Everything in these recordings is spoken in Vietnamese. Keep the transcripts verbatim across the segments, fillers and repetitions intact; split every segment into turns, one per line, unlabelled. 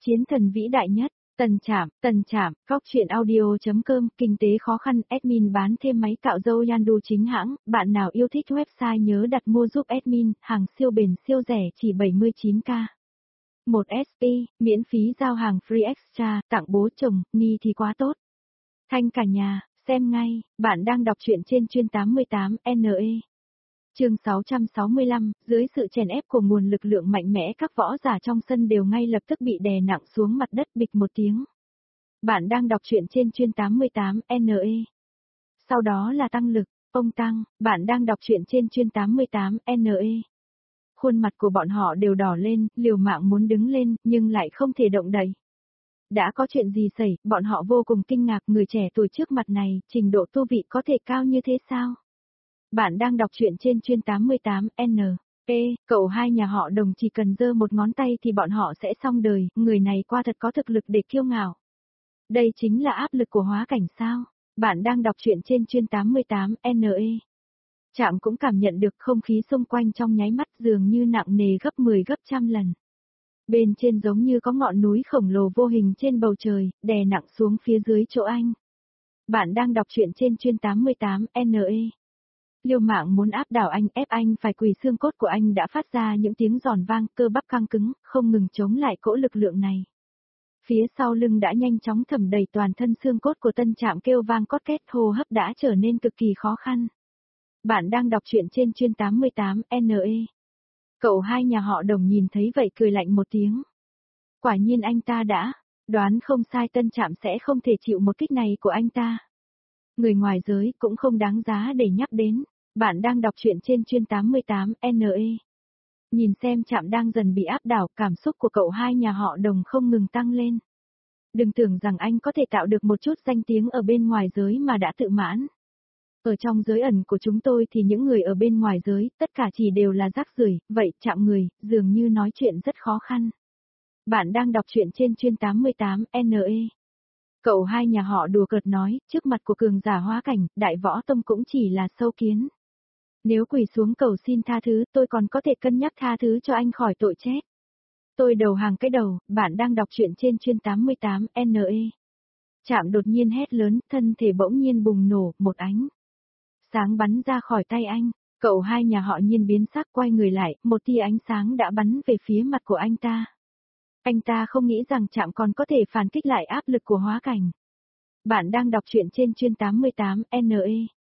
Chiến thần vĩ đại nhất, Tần Trạm, Tần Trạm, Góc truyện audio chấm com, kinh tế khó khăn, admin bán thêm máy cạo râu Yandu chính hãng, bạn nào yêu thích website nhớ đặt mua giúp admin, hàng siêu bền siêu rẻ chỉ bảy mươi chín k. một ét pê, miễn phí giao hàng free extra, tặng bố chồng, ni thì quá tốt. Thanh cả nhà, xem ngay, bạn đang đọc truyện trên chuyên tám mươi tám N E. Chương sáu trăm sáu mươi lăm, dưới sự chèn ép của nguồn lực lượng mạnh mẽ các võ giả trong sân đều ngay lập tức bị đè nặng xuống mặt đất bịch một tiếng. Bạn đang đọc truyện trên chuyên tám mươi tám N E. Sau đó là tăng lực, ông Tăng, bạn đang đọc truyện trên chuyên tám mươi tám N E. Khuôn mặt của bọn họ đều đỏ lên, liều mạng muốn đứng lên, nhưng lại không thể động đậy. Đã có chuyện gì xảy, bọn họ vô cùng kinh ngạc người trẻ tuổi trước mặt này, trình độ tu vị có thể cao như thế sao? Bạn đang đọc truyện trên chuyên tám mươi tám N E, cậu hai nhà họ Đồng chỉ cần giơ một ngón tay thì bọn họ sẽ xong đời, người này qua thật có thực lực để kiêu ngạo. Đây chính là áp lực của hóa cảnh sao? Bạn đang đọc truyện trên chuyên tám mươi tám N E. Trạm cũng cảm nhận được không khí xung quanh trong nháy mắt dường như nặng nề gấp mười gấp trăm lần. Bên trên giống như có ngọn núi khổng lồ vô hình trên bầu trời, đè nặng xuống phía dưới chỗ anh. Bạn đang đọc truyện trên chuyên tám mươi tám N E. Liều mạng muốn áp đảo anh, ép anh phải quỳ, xương cốt của anh đã phát ra những tiếng giòn vang, cơ bắp căng cứng, không ngừng chống lại cỗ lực lượng này. Phía sau lưng đã nhanh chóng thẩm đầy toàn thân, xương cốt của Tân Trạm kêu vang cót két, hô hấp đã trở nên cực kỳ khó khăn. Bạn đang đọc truyện trên chuyên tám mươi tám N E. Cậu hai nhà họ Đồng nhìn thấy vậy cười lạnh một tiếng. Quả nhiên anh ta đã đoán không sai, Tân Trạm sẽ không thể chịu một kích này của anh ta. Người ngoài giới cũng không đáng giá để nhắc đến. Bạn đang đọc truyện trên chuyên tám mươi tám N E. Nhìn xem Trạm đang dần bị áp đảo, cảm xúc của cậu hai nhà họ Đồng không ngừng tăng lên. Đừng tưởng rằng anh có thể tạo được một chút danh tiếng ở bên ngoài giới mà đã tự mãn. Ở trong giới ẩn của chúng tôi thì những người ở bên ngoài giới, tất cả chỉ đều là rác rưởi, vậy Trạm người, dường như nói chuyện rất khó khăn. Bạn đang đọc truyện trên chuyên tám mươi tám N E. Cậu hai nhà họ đùa cợt nói, trước mặt của cường giả hóa cảnh, Đại Võ Tông cũng chỉ là sâu kiến. Nếu quỳ xuống cầu xin tha thứ, tôi còn có thể cân nhắc tha thứ cho anh khỏi tội chết. Tôi đầu hàng cái đầu, bạn đang đọc truyện trên chuyên tám mươi tám N E. Trạm đột nhiên hét lớn, thân thể bỗng nhiên bùng nổ, một ánh sáng bắn ra khỏi tay anh. Cậu hai nhà họ nhiên biến sắc, quay người lại, một tia ánh sáng đã bắn về phía mặt của anh ta. Anh ta không nghĩ rằng Trạm còn có thể phản kích lại áp lực của hóa cảnh. Bạn đang đọc truyện trên chuyên tám mươi tám N E.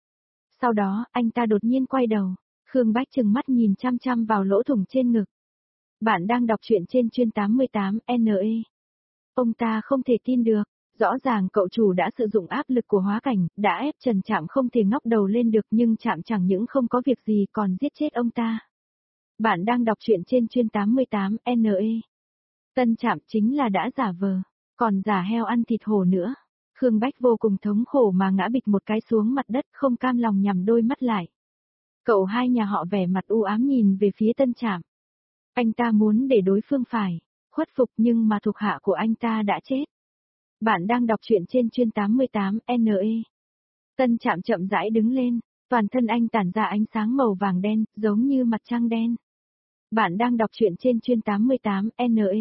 Sau đó, anh ta đột nhiên quay đầu. Khương Bách trừng mắt nhìn chăm chăm vào lỗ thủng trên ngực. Bạn đang đọc truyện trên chuyên tám mươi tám N E. Ông ta không thể tin được. Rõ ràng cậu chủ đã sử dụng áp lực của hóa cảnh, đã ép Trần Trạm không thể ngóc đầu lên được, nhưng Trạm chẳng những không có việc gì còn giết chết ông ta. Bạn đang đọc truyện trên chuyên tám mươi tám N E. Tân Trạm chính là đã giả vờ, còn giả heo ăn thịt hổ nữa. Khương Bách vô cùng thống khổ mà ngã bịch một cái xuống mặt đất, không cam lòng nhắm đôi mắt lại. Cậu hai nhà họ vẻ mặt u ám nhìn về phía Tân Trạm. Anh ta muốn để đối phương phải khuất phục, nhưng mà thuộc hạ của anh ta đã chết. Bạn đang đọc truyện trên chuyên tám mươi tám N E. Tân Trạm chậm rãi đứng lên, toàn thân anh tản ra ánh sáng màu vàng đen, giống như mặt trăng đen. Bạn đang đọc truyện trên chuyên tám mươi tám N E.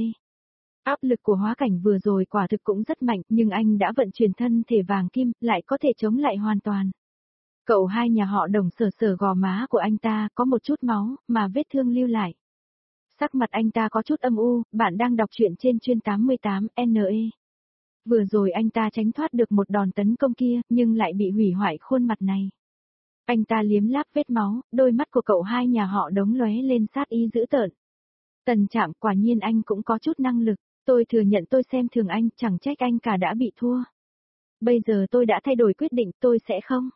Áp lực của hóa cảnh vừa rồi quả thực cũng rất mạnh, nhưng anh đã vận chuyển thân thể vàng kim, lại có thể chống lại hoàn toàn. Cậu hai nhà họ Đồng sờ sờ gò má của anh ta, có một chút máu, mà vết thương lưu lại. Sắc mặt anh ta có chút âm u, bạn đang đọc truyện trên chuyên tám mươi tám N E. Vừa rồi anh ta tránh thoát được một đòn tấn công kia, nhưng lại bị hủy hoại khuôn mặt này. Anh ta liếm láp vết máu, đôi mắt của cậu hai nhà họ Đống lóe lên sát ý dữ tợn. Tần Trạm, quả nhiên anh cũng có chút năng lực, tôi thừa nhận tôi xem thường anh, chẳng trách anh cả đã bị thua. Bây giờ tôi đã thay đổi quyết định, tôi sẽ không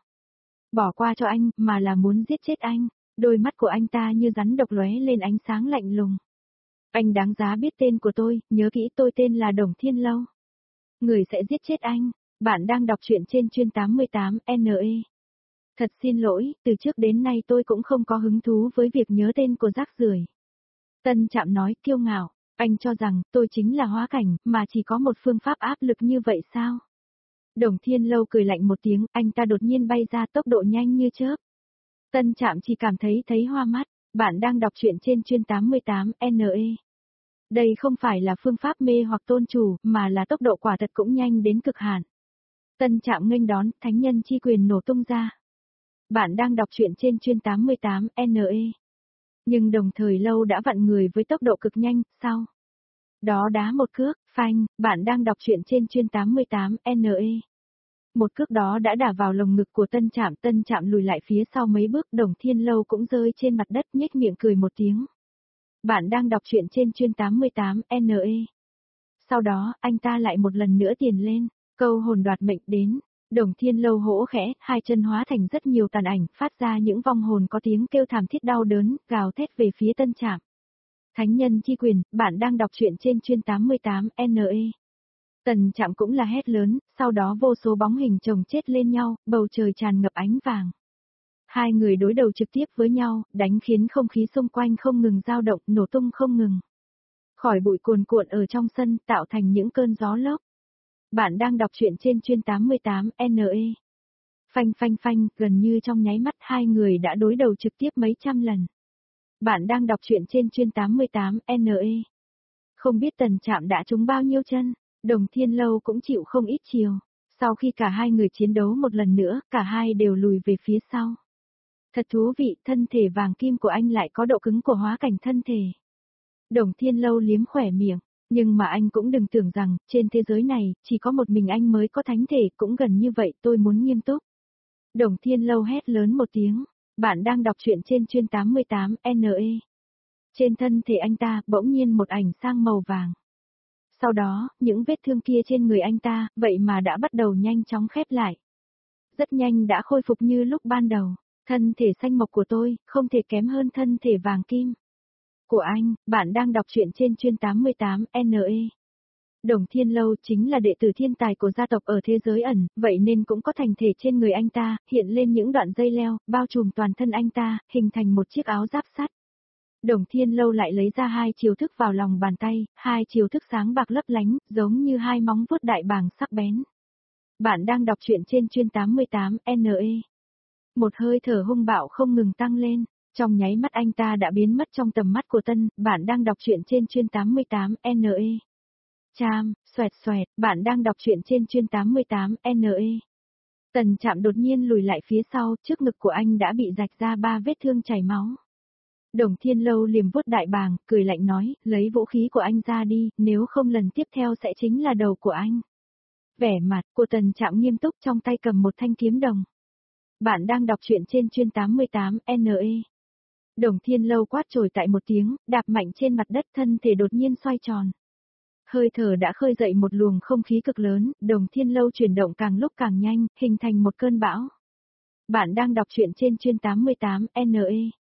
bỏ qua cho anh, mà là muốn giết chết anh. Đôi mắt của anh ta như rắn độc lóe lên ánh sáng lạnh lùng. Anh đáng giá biết tên của tôi, nhớ kỹ, tôi tên là Đồng Thiên Lâu. Người sẽ giết chết anh. Bạn đang đọc truyện trên chuyên tám mươi tám N E. Thật xin lỗi, từ trước đến nay tôi cũng không có hứng thú với việc nhớ tên của rác rưởi. Tân Trạm nói kiêu ngạo, anh cho rằng tôi chính là hóa cảnh, mà chỉ có một phương pháp áp lực như vậy sao? Đồng Thiên Lâu cười lạnh một tiếng, anh ta đột nhiên bay ra, tốc độ nhanh như chớp. Tân Trạm chỉ cảm thấy thấy hoa mắt. Bạn đang đọc truyện trên chuyên tám mươi tám N E. Đây không phải là phương pháp mê hoặc tôn chủ, mà là tốc độ quả thật cũng nhanh đến cực hạn. Tân Trạm nghênh đón, thánh nhân chi quyền nổ tung ra. Bạn đang đọc truyện trên chuyên tám mươi tám N E. Nhưng đồng thời lâu đã vặn người với tốc độ cực nhanh, sau. Đó đá một cước, phanh, bạn đang đọc truyện trên chuyên tám mươi tám N E. Một cước đó đã đả vào lồng ngực của Tân Trạm, Tân Trạm lùi lại phía sau mấy bước, Đồng Thiên Lâu cũng rơi trên mặt đất nhếch miệng cười một tiếng. Bạn đang đọc truyện trên chuyên tám mươi tám N E. Sau đó, anh ta lại một lần nữa tiền lên, câu hồn đoạt mệnh đến. Đồng Thiên Lâu hỗ khẽ, hai chân hóa thành rất nhiều tàn ảnh, phát ra những vong hồn có tiếng kêu thảm thiết đau đớn, gào thét về phía Tân Trạm. Thánh nhân chi quyền, bạn đang đọc truyện trên chuyên tám mươi tám N E. Tần Trạm cũng là hét lớn, sau đó vô số bóng hình chồng chết lên nhau, bầu trời tràn ngập ánh vàng. Hai người đối đầu trực tiếp với nhau, đánh khiến không khí xung quanh không ngừng dao động, nổ tung không ngừng. Khỏi bụi cuồn cuộn ở trong sân, tạo thành những cơn gió lốc. Bạn đang đọc truyện trên chuyên tám mươi tám N E. Phanh phanh phanh, gần như trong nháy mắt hai người đã đối đầu trực tiếp mấy trăm lần. Bạn đang đọc truyện trên chuyên tám mươi tám N E. Không biết Tần Trạm đã trúng bao nhiêu chân, Đồng Thiên Lâu cũng chịu không ít chiều. Sau khi cả hai người chiến đấu một lần nữa, cả hai đều lùi về phía sau. Thật thú vị, thân thể vàng kim của anh lại có độ cứng của hóa cảnh thân thể. Đồng Thiên Lâu liếm khỏe miệng, nhưng mà anh cũng đừng tưởng rằng, trên thế giới này, chỉ có một mình anh mới có thánh thể, cũng gần như vậy, tôi muốn nghiêm túc. Đồng Thiên Lâu hét lớn một tiếng, bạn đang đọc truyện trên chuyên tám mươi tám N E. Trên thân thể anh ta, bỗng nhiên một ảnh sang màu vàng. Sau đó, những vết thương kia trên người anh ta, vậy mà đã bắt đầu nhanh chóng khép lại. Rất nhanh đã khôi phục như lúc ban đầu. Thân thể xanh mộc của tôi, không thể kém hơn thân thể vàng kim của anh. Bạn đang đọc truyện trên chuyên tám mươi tám N E. Đồng Thiên Lâu chính là đệ tử thiên tài của gia tộc ở thế giới ẩn, vậy nên cũng có thành thể trên người anh ta, hiện lên những đoạn dây leo, bao trùm toàn thân anh ta, hình thành một chiếc áo giáp sắt. Đồng Thiên Lâu lại lấy ra hai chiêu thức vào lòng bàn tay, hai chiêu thức sáng bạc lấp lánh, giống như hai móng vuốt đại bàng sắc bén. Bạn đang đọc truyện trên chuyên tám mươi tám N E. Một hơi thở hung bạo không ngừng tăng lên, trong nháy mắt anh ta đã biến mất trong tầm mắt của Tân, bạn đang đọc truyện trên chuyên tám mươi tám N E. Cham, xoẹt xoẹt, bạn đang đọc truyện trên chuyên tám mươi tám N E. Tần Trạm đột nhiên lùi lại phía sau, trước ngực của anh đã bị rạch ra ba vết thương chảy máu. Đồng Thiên Lâu liềm vuốt đại bàng, cười lạnh nói, lấy vũ khí của anh ra đi, nếu không lần tiếp theo sẽ chính là đầu của anh. Vẻ mặt của Tần Trạm nghiêm túc, trong tay cầm một thanh kiếm đồng. Bạn đang đọc truyện trên chuyên tám mươi tám N E. Đồng Thiên Lâu quát trồi tại một tiếng, đạp mạnh trên mặt đất, thân thể đột nhiên xoay tròn. Hơi thở đã khơi dậy một luồng không khí cực lớn, Đồng Thiên Lâu chuyển động càng lúc càng nhanh, hình thành một cơn bão. Bạn đang đọc truyện trên chuyên tám mươi tám N E.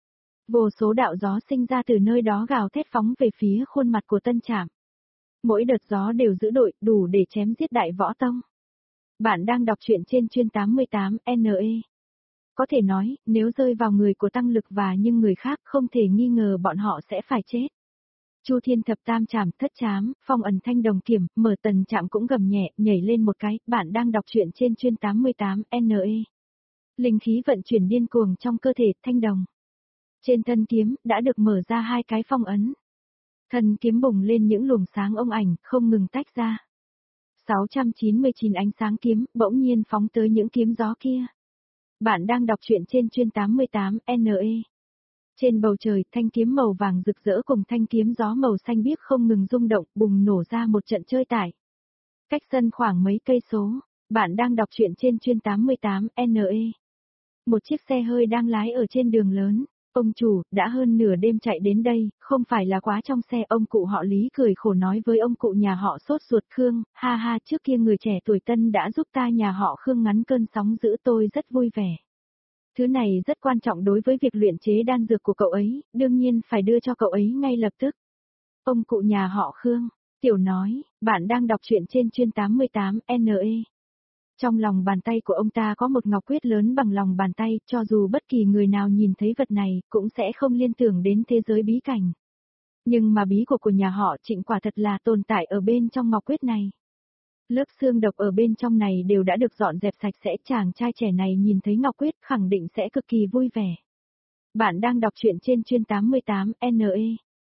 Vô số đạo gió sinh ra từ nơi đó gào thét phóng về phía khuôn mặt của Tân Trạm. Mỗi đợt gió đều giữ đội, đủ để chém giết đại võ tông. Bạn đang đọc truyện trên chuyên tám mươi tám N E. Có thể nói, nếu rơi vào người của Tăng Lực và nhưng người khác không thể nghi ngờ bọn họ sẽ phải chết. Chu Thiên Thập Tam Trảm, Thất Chám, Phong Ẩn Thanh Đồng Kiểm, Mở Tần Trạm cũng gầm nhẹ, nhảy lên một cái, bạn đang đọc truyện trên chuyên tám mươi tám N E. Linh khí vận chuyển điên cuồng trong cơ thể, thanh đồng. Trên thân kiếm, đã được mở ra hai cái phong ấn. Thân kiếm bùng lên những luồng sáng ông ảnh, không ngừng tách ra. sáu trăm chín mươi chín ánh sáng kiếm, bỗng nhiên phóng tới những kiếm gió kia. Bạn đang đọc truyện trên chuyên tám mươi tám N E. Trên bầu trời, thanh kiếm màu vàng rực rỡ cùng thanh kiếm gió màu xanh biếc không ngừng rung động, bùng nổ ra một trận chơi tải. Cách sân khoảng mấy cây số, bạn đang đọc truyện trên chuyên tám mươi tám N E. Một chiếc xe hơi đang lái ở trên đường lớn. Ông chủ, đã hơn nửa đêm chạy đến đây, không phải là quá trong xe. Ông cụ họ Lý cười khổ nói với ông cụ nhà họ sốt ruột Khương, ha ha, trước kia người trẻ tuổi Tân đã giúp ta nhà họ Khương ngắn cơn sóng dữ, tôi rất vui vẻ. Thứ này rất quan trọng đối với việc luyện chế đan dược của cậu ấy, đương nhiên phải đưa cho cậu ấy ngay lập tức. Ông cụ nhà họ Khương, Tiểu nói, bạn đang đọc truyện trên chuyên tám mươi tám N E. Trong lòng bàn tay của ông ta có một ngọc quyết lớn bằng lòng bàn tay, cho dù bất kỳ người nào nhìn thấy vật này, cũng sẽ không liên tưởng đến thế giới bí cảnh. Nhưng mà bí của của nhà họ Trịnh quả thật là tồn tại ở bên trong ngọc quyết này. Lớp xương độc ở bên trong này đều đã được dọn dẹp sạch sẽ, chàng trai trẻ này nhìn thấy ngọc quyết khẳng định sẽ cực kỳ vui vẻ. Bạn đang đọc truyện trên chuyên tám mươi tám N E.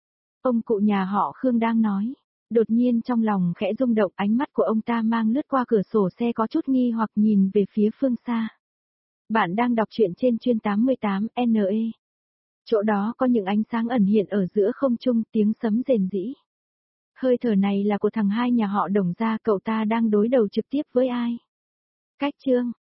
Ông cụ nhà họ Khương đang nói. Đột nhiên trong lòng khẽ rung động, ánh mắt của ông ta mang lướt qua cửa sổ xe có chút nghi hoặc nhìn về phía phương xa. Bạn đang đọc truyện trên chuyên tám mươi tám N E. Chỗ đó có những ánh sáng ẩn hiện ở giữa không trung, tiếng sấm rền rĩ. Hơi thở này là của thằng hai nhà họ Đồng gia, cậu ta đang đối đầu trực tiếp với ai? Cách chương